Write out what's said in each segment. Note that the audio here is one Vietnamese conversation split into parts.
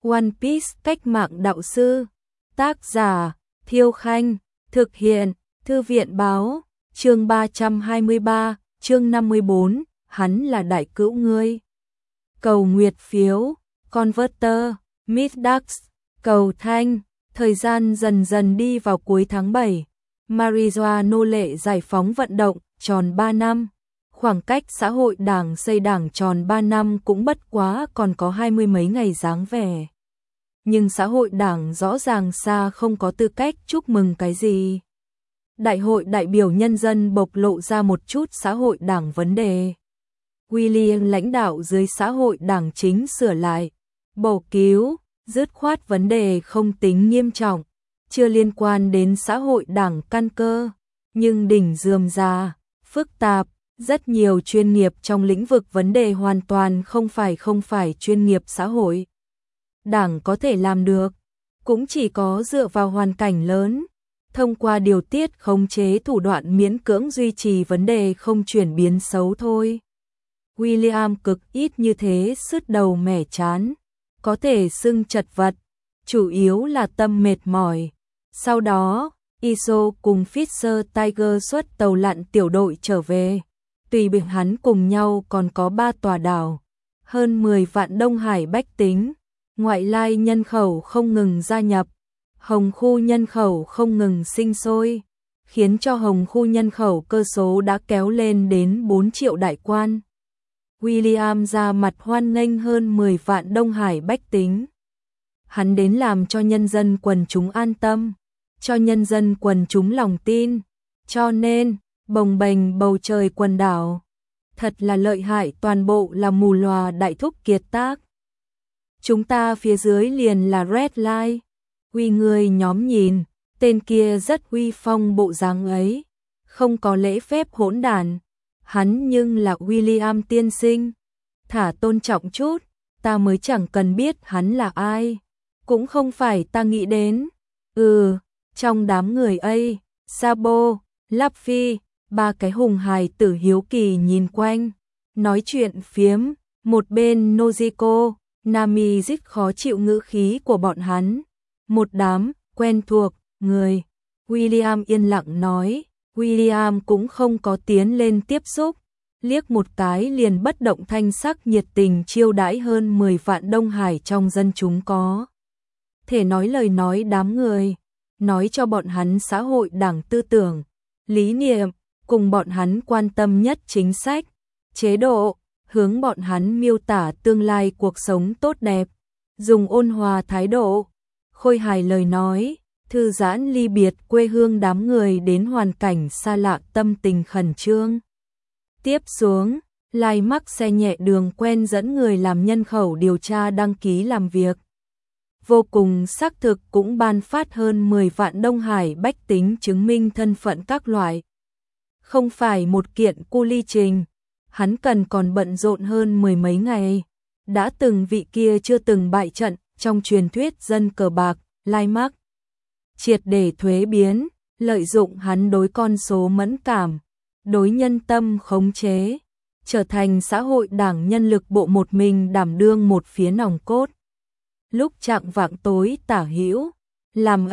One Piece cách mạng đạo sư. Tác giả Thiêu Khanh. Thực hiện Thư viện Báo. Chương 323, chương 54, hắn là đại cữu ngươi. Cầu nguyệt phiếu, Converter, Middax, cầu thanh. Thời gian dần dần đi vào cuối tháng 7. Marijoa nô lệ giải phóng vận động tròn 3 năm. Khoảng cách xã hội đảng xây đảng tròn 3 năm cũng bất quá còn có 20 mấy ngày dáng vẻ. Nhưng xã hội đảng rõ ràng xa không có tư cách chúc mừng cái gì. Đại hội đại biểu nhân dân bộc lộ ra một chút xã hội đảng vấn đề. William lãnh đạo dưới xã hội đảng chính sửa lại, bổ cứu, dứt khoát vấn đề không tính nghiêm trọng, chưa liên quan đến xã hội đảng căn cơ, nhưng đỉnh rườm rà, phức tạp, rất nhiều chuyên nghiệp trong lĩnh vực vấn đề hoàn toàn không phải chuyên nghiệp xã hội. Đảng có thể làm được, cũng chỉ có dựa vào hoàn cảnh lớn, thông qua điều tiết khống chế thủ đoạn miễn cưỡng duy trì vấn đề không chuyển biến xấu thôi. William cực ít như thế sứt đầu mẻ chán, có thể xưng chật vật, chủ yếu là tâm mệt mỏi. Sau đó, Iso cùng Fisher Tiger xuất tàu lặn tiểu đội trở về. Tùy biệt hắn cùng nhau còn có 3 tòa đảo, hơn 10 vạn Đông Hải bách tính, ngoại lai nhân khẩu không ngừng gia nhập, Hồng khu nhân khẩu không ngừng sinh sôi, khiến cho Hồng khu nhân khẩu cơ số đã kéo lên đến 4 triệu đại quan. William ra mặt hoan nghênh hơn 10 vạn Đông Hải bách tính. Hắn đến làm cho nhân dân quần chúng an tâm, cho nhân dân quần chúng lòng tin, cho nên bồng bềnh bầu trời quần đảo. Thật là lợi hại, toàn bộ là mù lòa đại thúc kiệt tác. Chúng ta phía dưới liền là Red Line. Uy người nhóm nhìn, tên kia rất uy phong bộ dáng ấy, không có lễ phép hỗn đản. Hắn nhưng là William tiên sinh. Thả tôn trọng chút, ta mới chẳng cần biết hắn là ai. Cũng không phải ta nghĩ đến. Trong đám người ấy, Sabo, Luffy, 3 cái hùng hài tử hiếu kỳ nhìn quanh, nói chuyện phiếm, một bên Nojiko, Nami rất khó chịu ngữ khí của bọn hắn. Một đám quen thuộc người. William yên lặng nói, William cũng không có tiến lên tiếp xúc, liếc một cái liền bất động thanh sắc nhiệt tình chiêu đãi hơn 10 vạn Đông Hải trong dân chúng có thể nói lời nói đám người, nói cho bọn hắn xã hội đảng tư tưởng, lý niệm, cùng bọn hắn quan tâm nhất chính sách, chế độ, hướng bọn hắn miêu tả tương lai cuộc sống tốt đẹp, dùng ôn hòa thái độ, khôi hài lời nói, thư giãn ly biệt quê hương đám người đến hoàn cảnh xa lạ tâm tình khẩn trương. Tiếp xuống, Lai mắc xe nhẹ đường quen dẫn người làm nhân khẩu điều tra đăng ký làm việc. Vô cùng xác thực cũng ban phát hơn 10 vạn Đông Hải bách tính chứng minh thân phận các loại. Không phải một kiện cu ly trình, hắn cần còn bận rộn hơn 10 mấy ngày. Đã từng vị kia chưa từng bại trận trong truyền thuyết dân cờ bạc, Lai mắc triệt để thuế biến, lợi dụng hắn đối con số mẫn cảm, đối nhân tâm khống chế, trở thành xã hội đảng nhân lực bộ một mình đảm đương một phía nòng cốt. Lúc chạng vạng tối tả hữu, làm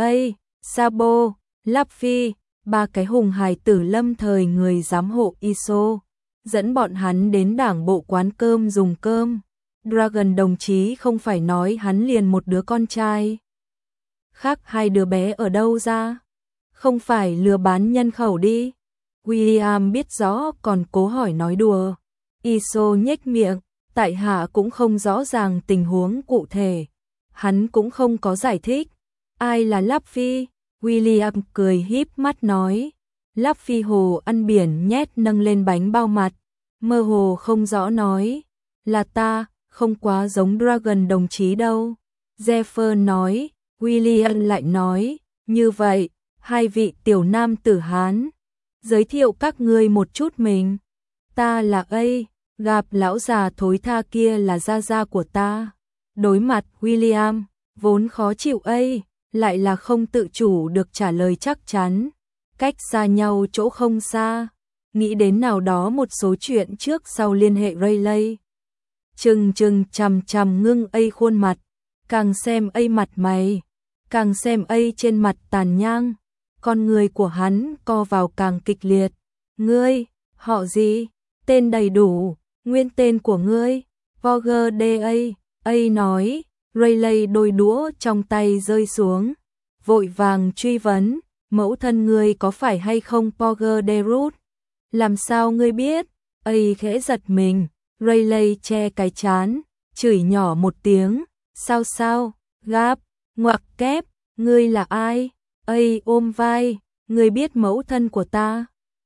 Sabo, Luffy, 3 cái hùng hài tử lâm thời người giám hộ Iso, dẫn bọn hắn đến đảng bộ quán cơm dùng cơm. Dragon đồng chí không phải nói hắn liền một đứa con trai. Khác 2 đứa bé ở đâu ra? Không phải lừa bán nhân khẩu đi. William biết rõ còn cố hỏi nói đùa. Iso nhếch miệng, tại hạ cũng không rõ ràng tình huống cụ thể. Hắn cũng không có giải thích. Ai là Luffy? William cười híp mắt nói. Luffy hồ ăn biển nhét nâng lên bánh bao mặt, mơ hồ không rõ nói. Là ta, không quá giống Dragon đồng chí đâu. Zephyr nói. William lại nói, như vậy, 2 vị tiểu nam tử Hán, giới thiệu các ngươi một chút mình. Ta là gặp lão già thối tha kia là gia gia của ta. Đối mặt William, vốn khó chịu lại là không tự chủ được trả lời chắc chắn. Cách xa nhau chỗ không xa, nghĩ đến nào đó một số chuyện trước sau liên hệ Rayleigh. Chừng chằm chằm ngưng khuôn mặt, Càng xem ấy mặt mày, càng xem ấy trên mặt tàn nhang, con người của hắn co vào càng kịch liệt. Ngươi, họ gì? Tên đầy đủ, nguyên tên của ngươi? Roger D.A. A nói, Rayleigh đôi đũa trong tay rơi xuống, vội vàng truy vấn, mẫu thân ngươi có phải hay không Roger D. Root? Làm sao ngươi biết? A khẽ giật mình, Rayleigh che cái trán, chửi nhỏ một tiếng, sao, gáp, ngoặc kép, ngươi là ai? A ôm vai, ngươi biết mẫu thân của ta?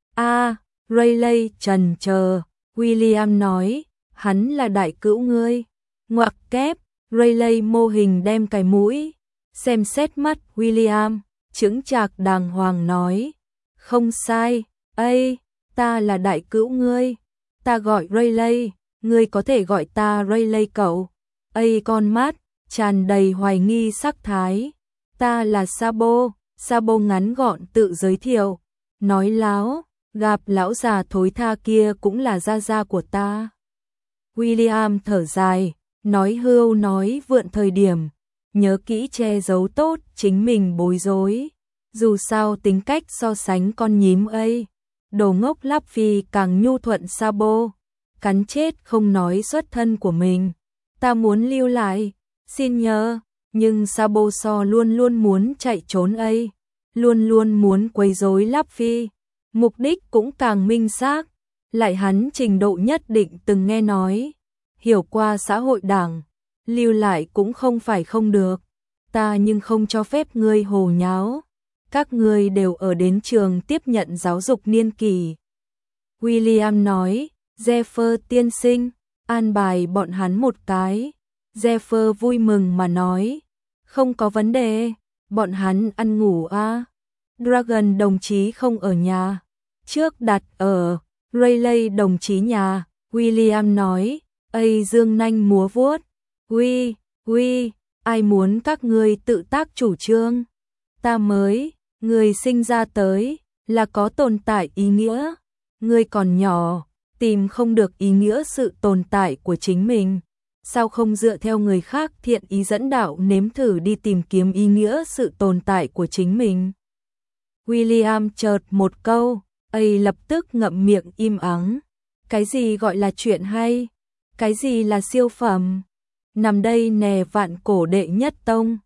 Rayleigh trần chờ, William nói, hắn là đại cữu ngươi. Ngoặc kép, Rayleigh mô hình đem cái mũi, xem xét mắt William, chững chạc đàng hoàng nói, không sai, ta là đại cữu ngươi, ta gọi Rayleigh, ngươi có thể gọi ta Rayleigh cậu. Con mắt tràn đầy hoài nghi sắc thái, ta là Sabo ngắn gọn tự giới thiệu, nói láo, gặp lão già thối tha kia cũng là gia gia của ta. William thở dài, nói hưu nói vượn thời điểm, nhớ kỹ che giấu tốt chính mình bối rối, dù sao tính cách so sánh con nhím ấy, đồ ngốc Lắp Phi càng nhu thuận Sabo, cắn chết không nói xuất thân của mình, ta muốn lưu lại, xin nhớ, nhưng Sabo so luôn luôn muốn chạy trốn ấy, luôn luôn muốn quấy rối Lắp Phi, mục đích cũng càng minh xác, lại hắn trình độ nhất định từng nghe nói, hiểu qua xã hội đảng, lưu lại cũng không phải không được, ta nhưng không cho phép ngươi hồ nháo, các ngươi đều ở đến trường tiếp nhận giáo dục niên kỳ. William nói, Jeffer tiên sinh, an bài bọn hắn một cái, Jeffer vui mừng mà nói, không có vấn đề, bọn hắn ăn ngủ à. Dragon đồng chí không ở nhà, trước đặt ở Rayleigh đồng chí nhà, William nói, dương nanh múa vuốt, uy, ai muốn các ngươi tự tác chủ trương, ta mới, người sinh ra tới, là có tồn tại ý nghĩa, ngươi còn nhỏ, tìm không được ý nghĩa sự tồn tại của chính mình, sao không dựa theo người khác thiện ý dẫn đạo nếm thử đi tìm kiếm ý nghĩa sự tồn tại của chính mình. William chợt một câu, lập tức ngậm miệng im ắng. Cái gì gọi là chuyện hay? Cái gì là siêu phẩm? Nằm đây nè vạn cổ đệ nhất tông.